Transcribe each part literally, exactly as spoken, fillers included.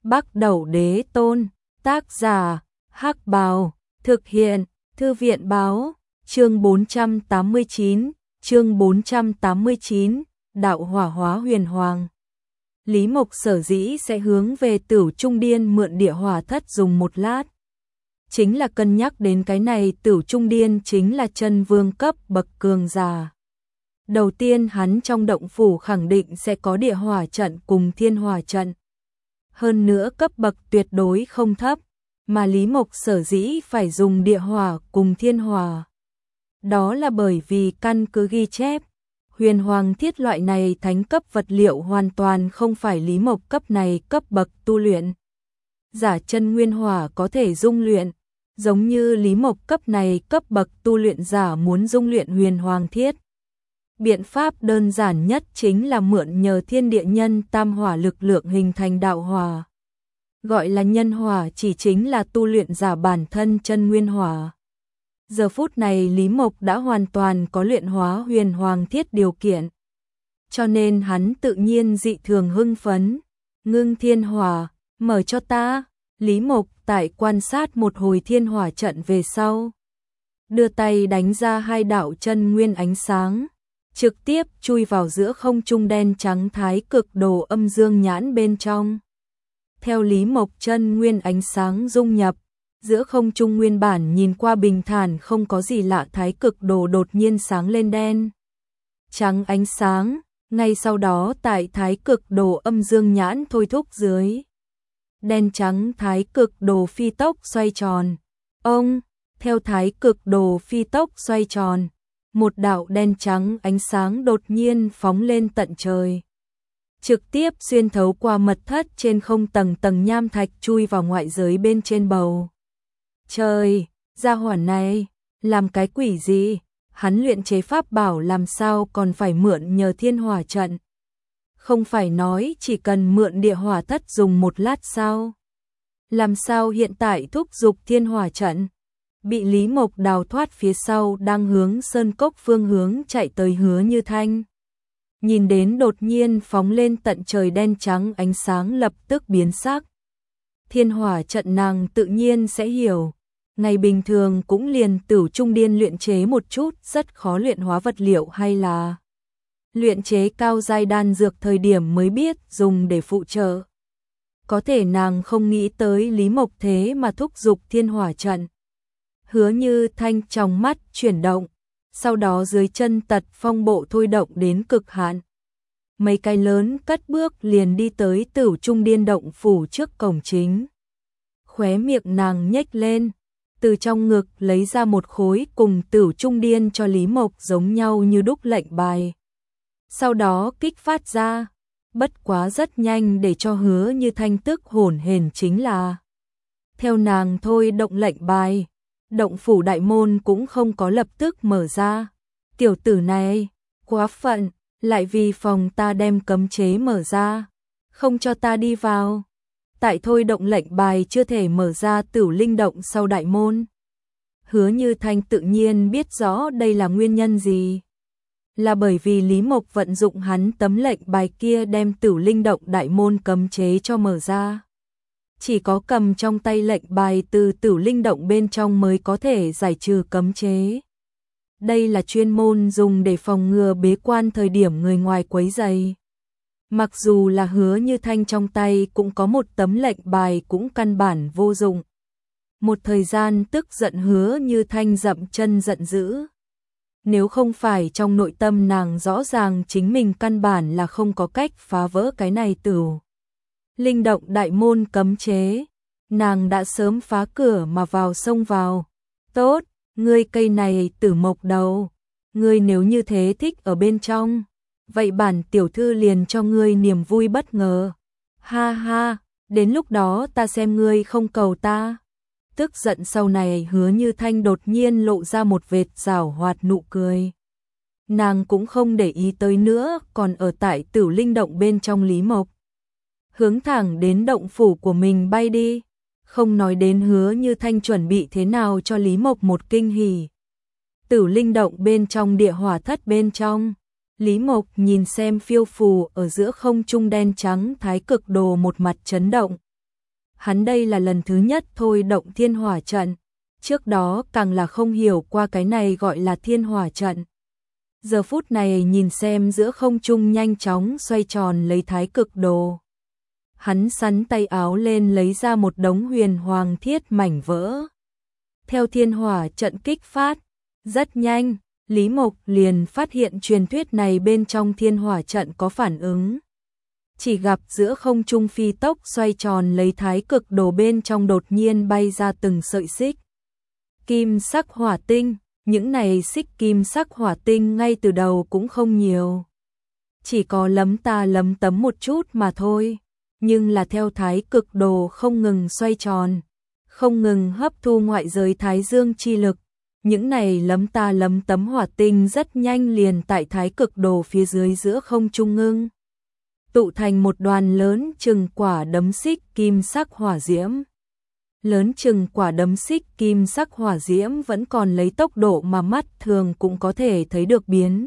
Bắc Đẩu Đế Tôn, tác giả, Hắc Bào, thực hiện, Thư viện Báo, chương bốn trăm tám mươi chín, chương bốn trăm tám mươi chín, đạo hỏa hóa huyền hoàng. Lý Mộc sở dĩ sẽ hướng về Tửu Trung Điên mượn địa hỏa thất dùng một lát. Chính là cân nhắc đến cái này Tửu Trung Điên chính là chân vương cấp bậc cường giả. Đầu tiên hắn trong động phủ khẳng định sẽ có địa hỏa trận cùng thiên hỏa trận. Hơn nữa cấp bậc tuyệt đối không thấp, mà Lý Mộc sở dĩ phải dùng địa hỏa cùng thiên hỏa. Đó là bởi vì căn cứ ghi chép, huyền hoàng thiết loại này thánh cấp vật liệu hoàn toàn không phải Lý Mộc cấp này cấp bậc tu luyện. Giả chân nguyên hỏa có thể dung luyện, giống như Lý Mộc cấp này cấp bậc tu luyện giả muốn dung luyện huyền hoàng thiết. Biện pháp đơn giản nhất chính là mượn nhờ thiên địa nhân tam hỏa lực lượng hình thành đạo hỏa. Gọi là nhân hỏa chỉ chính là tu luyện giả bản thân chân nguyên hỏa. Giờ phút này Lý Mộc đã hoàn toàn có luyện hóa huyền hoàng thiết điều kiện. Cho nên hắn tự nhiên dị thường hưng phấn. Ngưng thiên hỏa, mở cho ta. Lý Mộc tại quan sát một hồi thiên hỏa trận về sau. Đưa tay đánh ra hai đạo chân nguyên ánh sáng. Trực tiếp chui vào giữa không trung đen trắng thái cực đồ âm dương nhãn bên trong. Theo Lý Mộc chân nguyên ánh sáng dung nhập, giữa không trung nguyên bản nhìn qua bình thản không có gì lạ thái cực đồ đột nhiên sáng lên đen trắng ánh sáng, ngay sau đó tại thái cực đồ âm dương nhãn thôi thúc dưới. Đen trắng thái cực đồ phi tốc xoay tròn. Ông, theo thái cực đồ phi tốc xoay tròn, một đạo đen trắng ánh sáng đột nhiên phóng lên tận trời. Trực tiếp xuyên thấu qua mật thất trên không tầng tầng nham thạch chui vào ngoại giới bên trên bầu. Trời, gia hỏa này, làm cái quỷ gì? Hắn luyện chế pháp bảo làm sao còn phải mượn nhờ thiên hỏa trận? Không phải nói chỉ cần mượn địa hỏa thất dùng một lát sao? Làm sao hiện tại thúc giục thiên hỏa trận? Bị Lý Mộc đào thoát phía sau đang hướng sơn cốc phương hướng chạy tới Hứa Như Thanh. Nhìn đến đột nhiên phóng lên tận trời đen trắng ánh sáng lập tức biến sắc. Thiên hỏa trận nàng tự nhiên sẽ hiểu. Ngày bình thường cũng liền Tửu Trung Điên luyện chế một chút rất khó luyện hóa vật liệu hay là luyện chế cao giai đan dược thời điểm mới biết dùng để phụ trợ. Có thể nàng không nghĩ tới Lý Mộc thế mà thúc giục thiên hỏa trận. Hứa Như Thanh trong mắt chuyển động, sau đó dưới chân tật phong bộ thôi động đến cực hạn. Mấy cái lớn cất bước liền đi tới Tửu Trung Điên động phủ trước cổng chính. Khóe miệng nàng nhếch lên, từ trong ngực lấy ra một khối cùng Tửu Trung Điên cho Lý Mộc giống nhau như đúc lệnh bài. Sau đó kích phát ra, bất quá rất nhanh để cho Hứa Như Thanh tức hổn hển chính là. Theo nàng thôi động lệnh bài, động phủ đại môn cũng không có lập tức mở ra. Tiểu tử này, quá phận, lại vì phòng ta đem cấm chế mở ra, không cho ta đi vào. Tại thôi động lệnh bài chưa thể mở ra Tửu Linh động sau đại môn. Hứa Như Thanh tự nhiên biết rõ đây là nguyên nhân gì. Là bởi vì Lý Mộc vận dụng hắn tấm lệnh bài kia đem Tửu Linh động đại môn cấm chế cho mở ra. Chỉ có cầm trong tay lệnh bài từ Tửu Linh động bên trong mới có thể giải trừ cấm chế. Đây là chuyên môn dùng để phòng ngừa bế quan thời điểm người ngoài quấy rầy. Mặc dù là Hứa Như Thanh trong tay cũng có một tấm lệnh bài cũng căn bản vô dụng. Một thời gian tức giận Hứa Như Thanh dậm chân giận dữ. Nếu không phải trong nội tâm nàng rõ ràng chính mình căn bản là không có cách phá vỡ cái này Tửu Linh động đại môn cấm chế, nàng đã sớm phá cửa mà vào xông vào. Tốt, ngươi cây này Tử Mộc đầu, ngươi nếu như thế thích ở bên trong, vậy bản tiểu thư liền cho ngươi niềm vui bất ngờ. Ha ha, đến lúc đó ta xem ngươi không cầu ta. Tức giận sau này Hứa Như Thanh đột nhiên lộ ra một vệt giảo hoạt nụ cười. Nàng cũng không để ý tới nữa, còn ở tại Tửu Linh động bên trong Lý Mộc. Hướng thẳng đến động phủ của mình bay đi, không nói đến Hứa Như Thanh chuẩn bị thế nào cho Lý Mộc một kinh hỉ. Tửu Linh động bên trong địa hỏa thất bên trong, Lý Mộc nhìn xem phiêu phù ở giữa không trung đen trắng thái cực đồ một mặt chấn động, Hắn đây là lần thứ nhất thôi động thiên hỏa trận, trước đó càng là không hiểu qua cái này gọi là thiên hỏa trận. Giờ phút này nhìn xem giữa không trung nhanh chóng xoay tròn lấy thái cực đồ. Hắn sắn tay áo lên lấy ra một đống huyền hoàng thiết mảnh vỡ. Theo thiên hỏa trận kích phát, rất nhanh, Lý Mộc liền phát hiện truyền thuyết này bên trong thiên hỏa trận có phản ứng. Chỉ gặp giữa không trung phi tốc xoay tròn lấy thái cực đồ bên trong đột nhiên bay ra từng sợi xích kim sắc hỏa tinh, những này xích kim sắc hỏa tinh ngay từ đầu cũng không nhiều. Chỉ có lấm ta lấm tấm một chút mà thôi, nhưng là theo thái cực đồ không ngừng xoay tròn, không ngừng hấp thu ngoại giới thái dương chi lực, những này lấm ta lấm tấm hỏa tinh rất nhanh liền tại thái cực đồ phía dưới giữa không trung ngưng tụ thành một đoàn lớn chừng quả đấm xích kim sắc hỏa diễm. Lớn chừng quả đấm xích kim sắc hỏa diễm vẫn còn lấy tốc độ mà mắt thường cũng có thể thấy được biến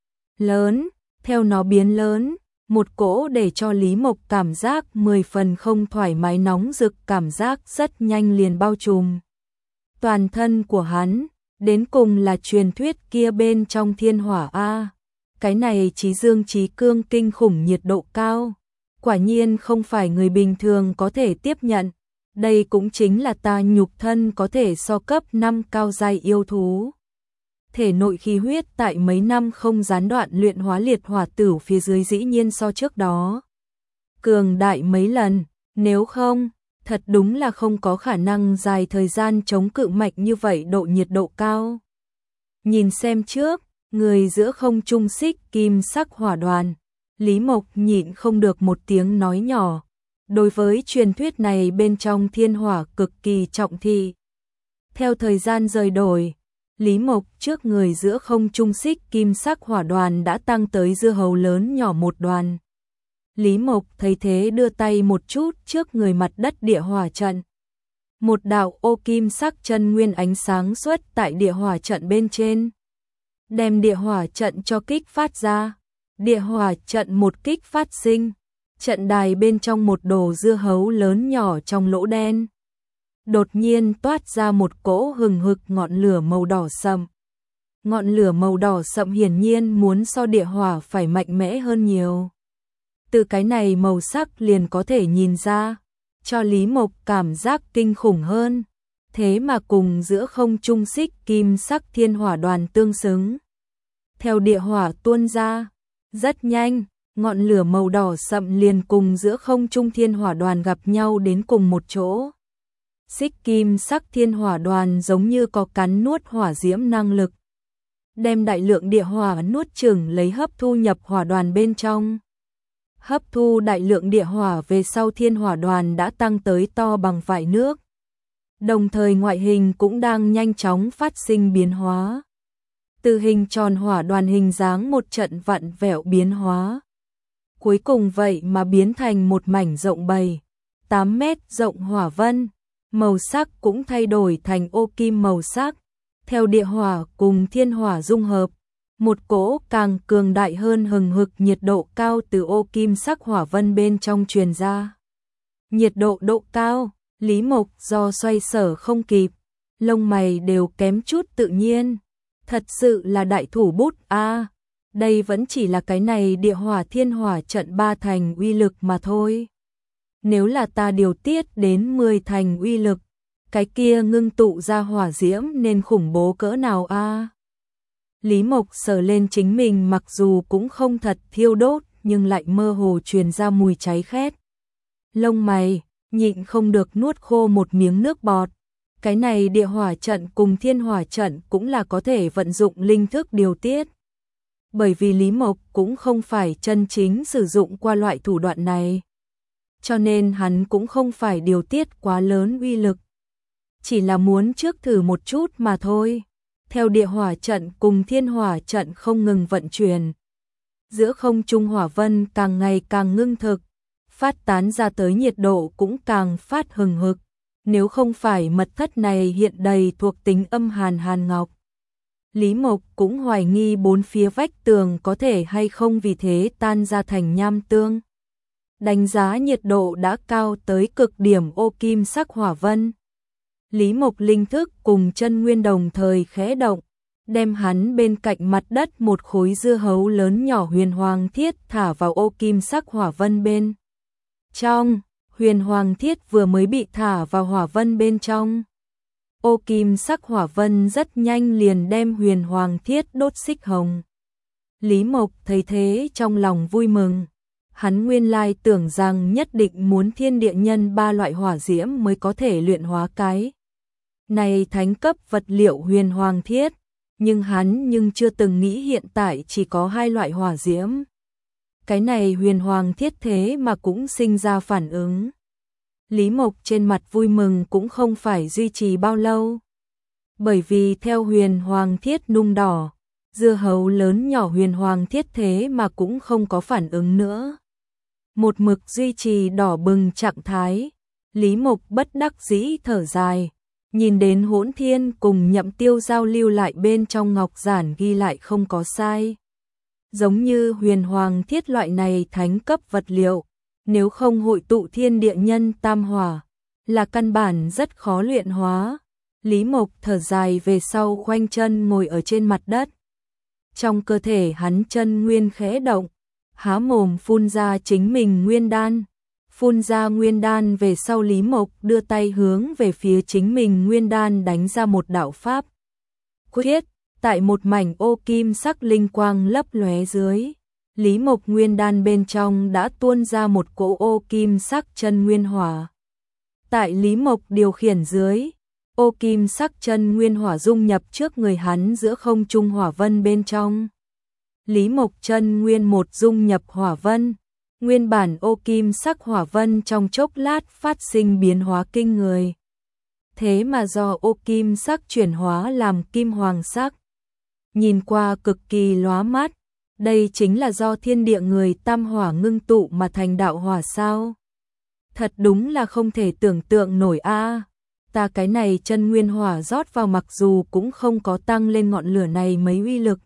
lớn, theo nó biến lớn, một cỗ để cho Lý Mộc cảm giác mười phần không thoải mái nóng rực cảm giác rất nhanh liền bao trùm toàn thân của hắn, đến cùng là truyền thuyết kia bên trong thiên hỏa a. Cái này chí dương chí cương kinh khủng nhiệt độ cao, quả nhiên không phải người bình thường có thể tiếp nhận. Đây cũng chính là ta nhục thân có thể so cấp năm cao giai yêu thú. Thể nội khí huyết tại mấy năm không gián đoạn luyện hóa liệt hỏa tử phía dưới dĩ nhiên so trước đó cường đại mấy lần, nếu không, thật đúng là không có khả năng dài thời gian chống cự mạnh như vậy độ nhiệt độ cao. Nhìn xem trước, người giữa không trung xích kim sắc hỏa đoàn, Lý Mộc nhịn không được một tiếng nói nhỏ. Đối với truyền thuyết này bên trong thiên hỏa cực kỳ trọng thị. Theo thời gian rời đổi, Lý Mộc trước người giữa không trung xích kim sắc hỏa đoàn đã tăng tới dưa hấu lớn nhỏ một đoàn. Lý Mộc thấy thế đưa tay một chút trước người mặt đất địa hỏa trận. Một đạo ô kim sắc chân nguyên ánh sáng xuất tại địa hỏa trận bên trên. Đem địa hỏa trận cho kích phát ra. Địa hỏa trận một kích phát sinh. Trận đài bên trong một đồ dưa hấu lớn nhỏ trong lỗ đen. Đột nhiên toát ra một cỗ hừng hực ngọn lửa màu đỏ sậm. Ngọn lửa màu đỏ sậm hiển nhiên muốn so địa hỏa phải mạnh mẽ hơn nhiều. Từ cái này màu sắc liền có thể nhìn ra, cho Lý Mộc cảm giác kinh khủng hơn. Thế mà cùng giữa không trung xích kim sắc thiên hỏa đoàn tương xứng. Theo địa hỏa tuôn ra, rất nhanh. Ngọn lửa màu đỏ sậm liền cùng giữa không trung thiên hỏa đoàn gặp nhau đến cùng một chỗ. Xích kim sắc thiên hỏa đoàn giống như có cắn nuốt hỏa diễm năng lực. Đem đại lượng địa hỏa nuốt chửng lấy hấp thu nhập hỏa đoàn bên trong. Hấp thu đại lượng địa hỏa về sau thiên hỏa đoàn đã tăng tới to bằng vại nước. Đồng thời ngoại hình cũng đang nhanh chóng phát sinh biến hóa. Từ hình tròn hỏa đoàn hình dáng một trận vặn vẹo biến hóa. Cuối cùng vậy mà biến thành một mảnh rộng bảy, tám mét rộng hỏa vân, màu sắc cũng thay đổi thành ô kim màu sắc, theo địa hỏa cùng thiên hỏa dung hợp, một cỗ càng cường đại hơn hừng hực nhiệt độ cao từ ô kim sắc hỏa vân bên trong truyền ra. Nhiệt độ độ cao, Lý Mộc do xoay sở không kịp, lông mày đều kém chút tự nhiên, thật sự là đại thủ bút a. Đây vẫn chỉ là cái này địa hỏa thiên hỏa trận ba thành uy lực mà thôi. Nếu là ta điều tiết đến mười thành uy lực, cái kia ngưng tụ ra hỏa diễm nên khủng bố cỡ nào a? Lý Mộc sờ lên chính mình mặc dù cũng không thật thiêu đốt nhưng lại mơ hồ truyền ra mùi cháy khét. Lông mày, nhịn không được nuốt khô một miếng nước bọt. Cái này địa hỏa trận cùng thiên hỏa trận cũng là có thể vận dụng linh thức điều tiết. Bởi vì Lý Mộc cũng không phải chân chính sử dụng qua loại thủ đoạn này. Cho nên hắn cũng không phải điều tiết quá lớn uy lực. Chỉ là muốn trước thử một chút mà thôi. Theo địa hỏa trận cùng thiên hỏa trận không ngừng vận chuyển. Giữa không trung hỏa vân càng ngày càng ngưng thực. Phát tán ra tới nhiệt độ cũng càng phát hừng hực. Nếu không phải mật thất này hiện đầy thuộc tính âm hàn hàn ngọc. Lý Mộc cũng hoài nghi bốn phía vách tường có thể hay không vì thế tan ra thành nham tương. đánh giá nhiệt độ đã cao tới cực điểm ô kim sắc hỏa vân. Lý Mộc linh thức cùng chân nguyên đồng thời khẽ động, đem hắn bên cạnh mặt đất một khối dưa hấu lớn nhỏ huyền hoàng thiết thả vào ô kim sắc hỏa vân bên trong. Huyền hoàng thiết vừa mới bị thả vào hỏa vân bên trong, ô kim sắc hỏa vân rất nhanh liền đem huyền hoàng thiết đốt xích hồng. Lý Mộc thấy thế trong lòng vui mừng, hắn nguyên lai tưởng rằng nhất định muốn thiên địa nhân ba loại hỏa diễm mới có thể luyện hóa cái này thánh cấp vật liệu huyền hoàng thiết, nhưng hắn nhưng chưa từng nghĩ hiện tại chỉ có hai loại hỏa diễm. Cái này huyền hoàng thiết thế mà cũng sinh ra phản ứng. Lý Mộc trên mặt vui mừng cũng không phải duy trì bao lâu. Bởi vì theo huyền hoàng thiết nung đỏ, dưa hấu lớn nhỏ huyền hoàng thiết thế mà cũng không có phản ứng nữa. Một mực duy trì đỏ bừng trạng thái, Lý Mộc bất đắc dĩ thở dài, nhìn đến Hỗn Thiên cùng Nhậm Tiêu giao lưu lại bên trong ngọc giản ghi lại không có sai. Giống như huyền hoàng thiết loại này thánh cấp vật liệu, nếu không hội tụ thiên địa nhân tam hỏa, là căn bản rất khó luyện hóa. Lý Mộc thở dài về sau khoanh chân ngồi ở trên mặt đất. Trong cơ thể hắn chân nguyên khẽ động, há mồm phun ra chính mình nguyên đan. Phun ra nguyên đan về sau Lý Mộc đưa tay hướng về phía chính mình nguyên đan đánh ra một đạo pháp quyết, tại một mảnh ô kim sắc linh quang lấp lóe dưới. Lý Mộc nguyên đan bên trong đã tuôn ra một cỗ ô kim sắc chân nguyên hỏa. Tại Lý Mộc điều khiển dưới, ô kim sắc chân nguyên hỏa dung nhập trước người hắn giữa không trung hỏa vân bên trong. Lý Mộc chân nguyên một dung nhập hỏa vân, nguyên bản ô kim sắc hỏa vân trong chốc lát phát sinh biến hóa kinh người. Thế mà do ô kim sắc chuyển hóa làm kim hoàng sắc, nhìn qua cực kỳ lóa mắt. Đây chính là do thiên địa người tam hỏa ngưng tụ mà thành đạo hỏa sao? Thật đúng là không thể tưởng tượng nổi a. Ta cái này chân nguyên hỏa rót vào mặc dù cũng không có tăng lên ngọn lửa này mấy uy lực.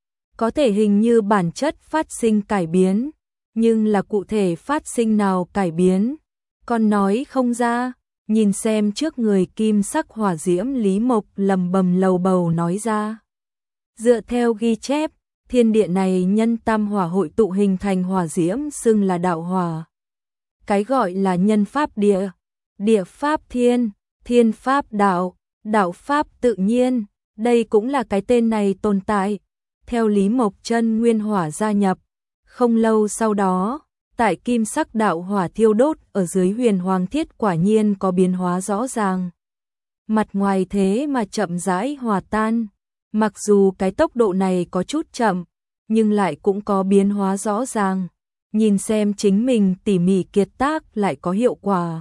Có thể hình như bản chất phát sinh cải biến, nhưng là cụ thể phát sinh nào cải biến, còn nói không ra. Nhìn xem trước người kim sắc hỏa diễm, Lý Mộc lầm bầm lầu bầu nói ra. Dựa theo ghi chép, thiên địa này nhân tam hỏa hội tụ hình thành hỏa diễm xưng là đạo hỏa. Cái gọi là nhân pháp địa, địa pháp thiên, thiên pháp đạo, đạo pháp tự nhiên, đây cũng là cái tên này tồn tại. Theo Lý Mộc chân nguyên hỏa gia nhập, không lâu sau đó, tại kim sắc đạo hỏa thiêu đốt ở dưới huyền hoàng thiết quả nhiên có biến hóa rõ ràng. Mặt ngoài thế mà chậm rãi hòa tan, mặc dù cái tốc độ này có chút chậm, nhưng lại cũng có biến hóa rõ ràng. Nhìn xem chính mình tỉ mỉ kiệt tác lại có hiệu quả.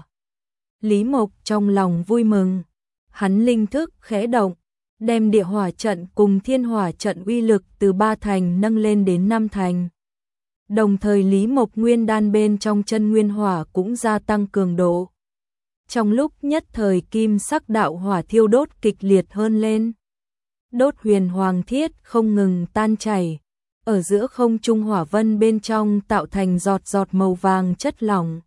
Lý Mộc trong lòng vui mừng, hắn linh thức khẽ động, đem địa hỏa trận cùng thiên hỏa trận uy lực từ ba thành nâng lên đến năm thành. Đồng thời Lý Mộc nguyên đan bên trong chân nguyên hỏa cũng gia tăng cường độ. Trong lúc nhất thời kim sắc đạo hỏa thiêu đốt kịch liệt hơn lên. Đốt huyền hoàng thiết không ngừng tan chảy, ở giữa không trung hỏa vân bên trong tạo thành giọt giọt màu vàng chất lỏng.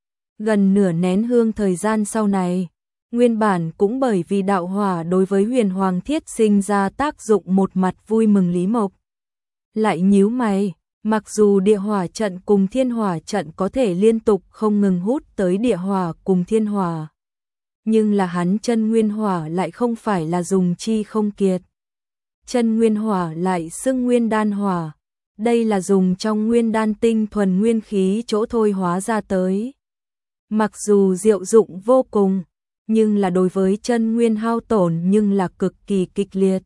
Gần nửa nén hương thời gian sau này, nguyên bản cũng bởi vì đạo hỏa đối với huyền hoàng thiết sinh ra tác dụng một mặt vui mừng Lý Mộc. Lại nhíu mày, mặc dù địa hỏa trận cùng thiên hỏa trận có thể liên tục không ngừng hút tới địa hỏa cùng thiên hỏa, nhưng là hắn chân nguyên hỏa lại không phải là dùng chi không kiệt. Chân nguyên hỏa lại xưng nguyên đan hỏa, đây là dùng trong nguyên đan tinh thuần nguyên khí chỗ thôi hóa ra tới. Mặc dù diệu dụng vô cùng, nhưng là đối với chân nguyên hao tổn nhưng là cực kỳ kịch liệt.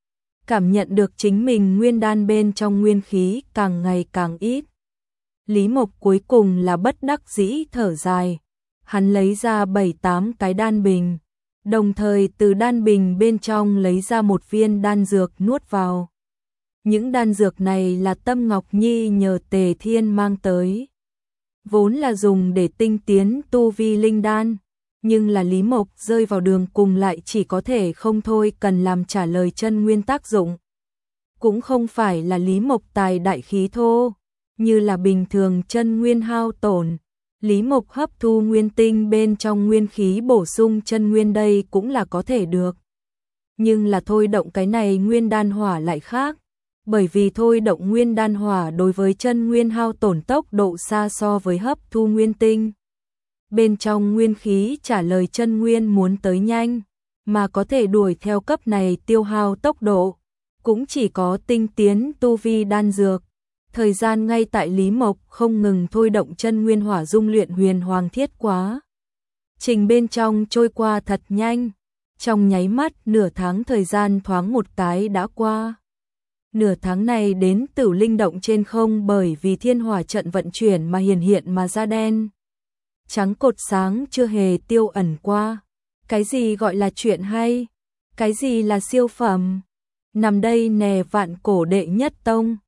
Cảm nhận được chính mình nguyên đan bên trong nguyên khí càng ngày càng ít. Lý Mộc cuối cùng là bất đắc dĩ thở dài, hắn lấy ra bảy tám cái đan bình, đồng thời từ đan bình bên trong lấy ra một viên đan dược nuốt vào. Những đan dược này là Tâm Ngọc Nhi nhờ Tề Thiên mang tới, vốn là dùng để tinh tiến tu vi linh đan, nhưng là Lý Mộc rơi vào đường cùng lại chỉ có thể không thôi cần làm trả lời chân nguyên tác dụng. Cũng không phải là Lý Mộc tài đại khí thô, như là bình thường chân nguyên hao tổn, Lý Mộc hấp thu nguyên tinh bên trong nguyên khí bổ sung chân nguyên đây cũng là có thể được. Nhưng là thôi động cái này nguyên đan hỏa lại khác, bởi vì thôi động nguyên đan hỏa đối với chân nguyên hao tổn tốc độ xa so với hấp thu nguyên tinh. Bên trong nguyên khí trả lời chân nguyên muốn tới nhanh, mà có thể đuổi theo cấp này tiêu hao tốc độ, cũng chỉ có tinh tiến tu vi đan dược. Thời gian ngay tại Lý Mộc không ngừng thôi động chân nguyên hỏa dung luyện huyền hoàng thiết quá. Trình bên trong trôi qua thật nhanh, trong nháy mắt nửa tháng thời gian thoáng một cái đã qua. Nửa tháng này đến Tử Linh động trên không bởi vì thiên hỏa trận vận chuyển mà hiển hiện mà ra đen. Trắng cột sáng chưa hề tiêu ẩn qua. Cái gì gọi là chuyện hay? Cái gì là siêu phẩm? Nằm đây nè vạn cổ đệ nhất tông.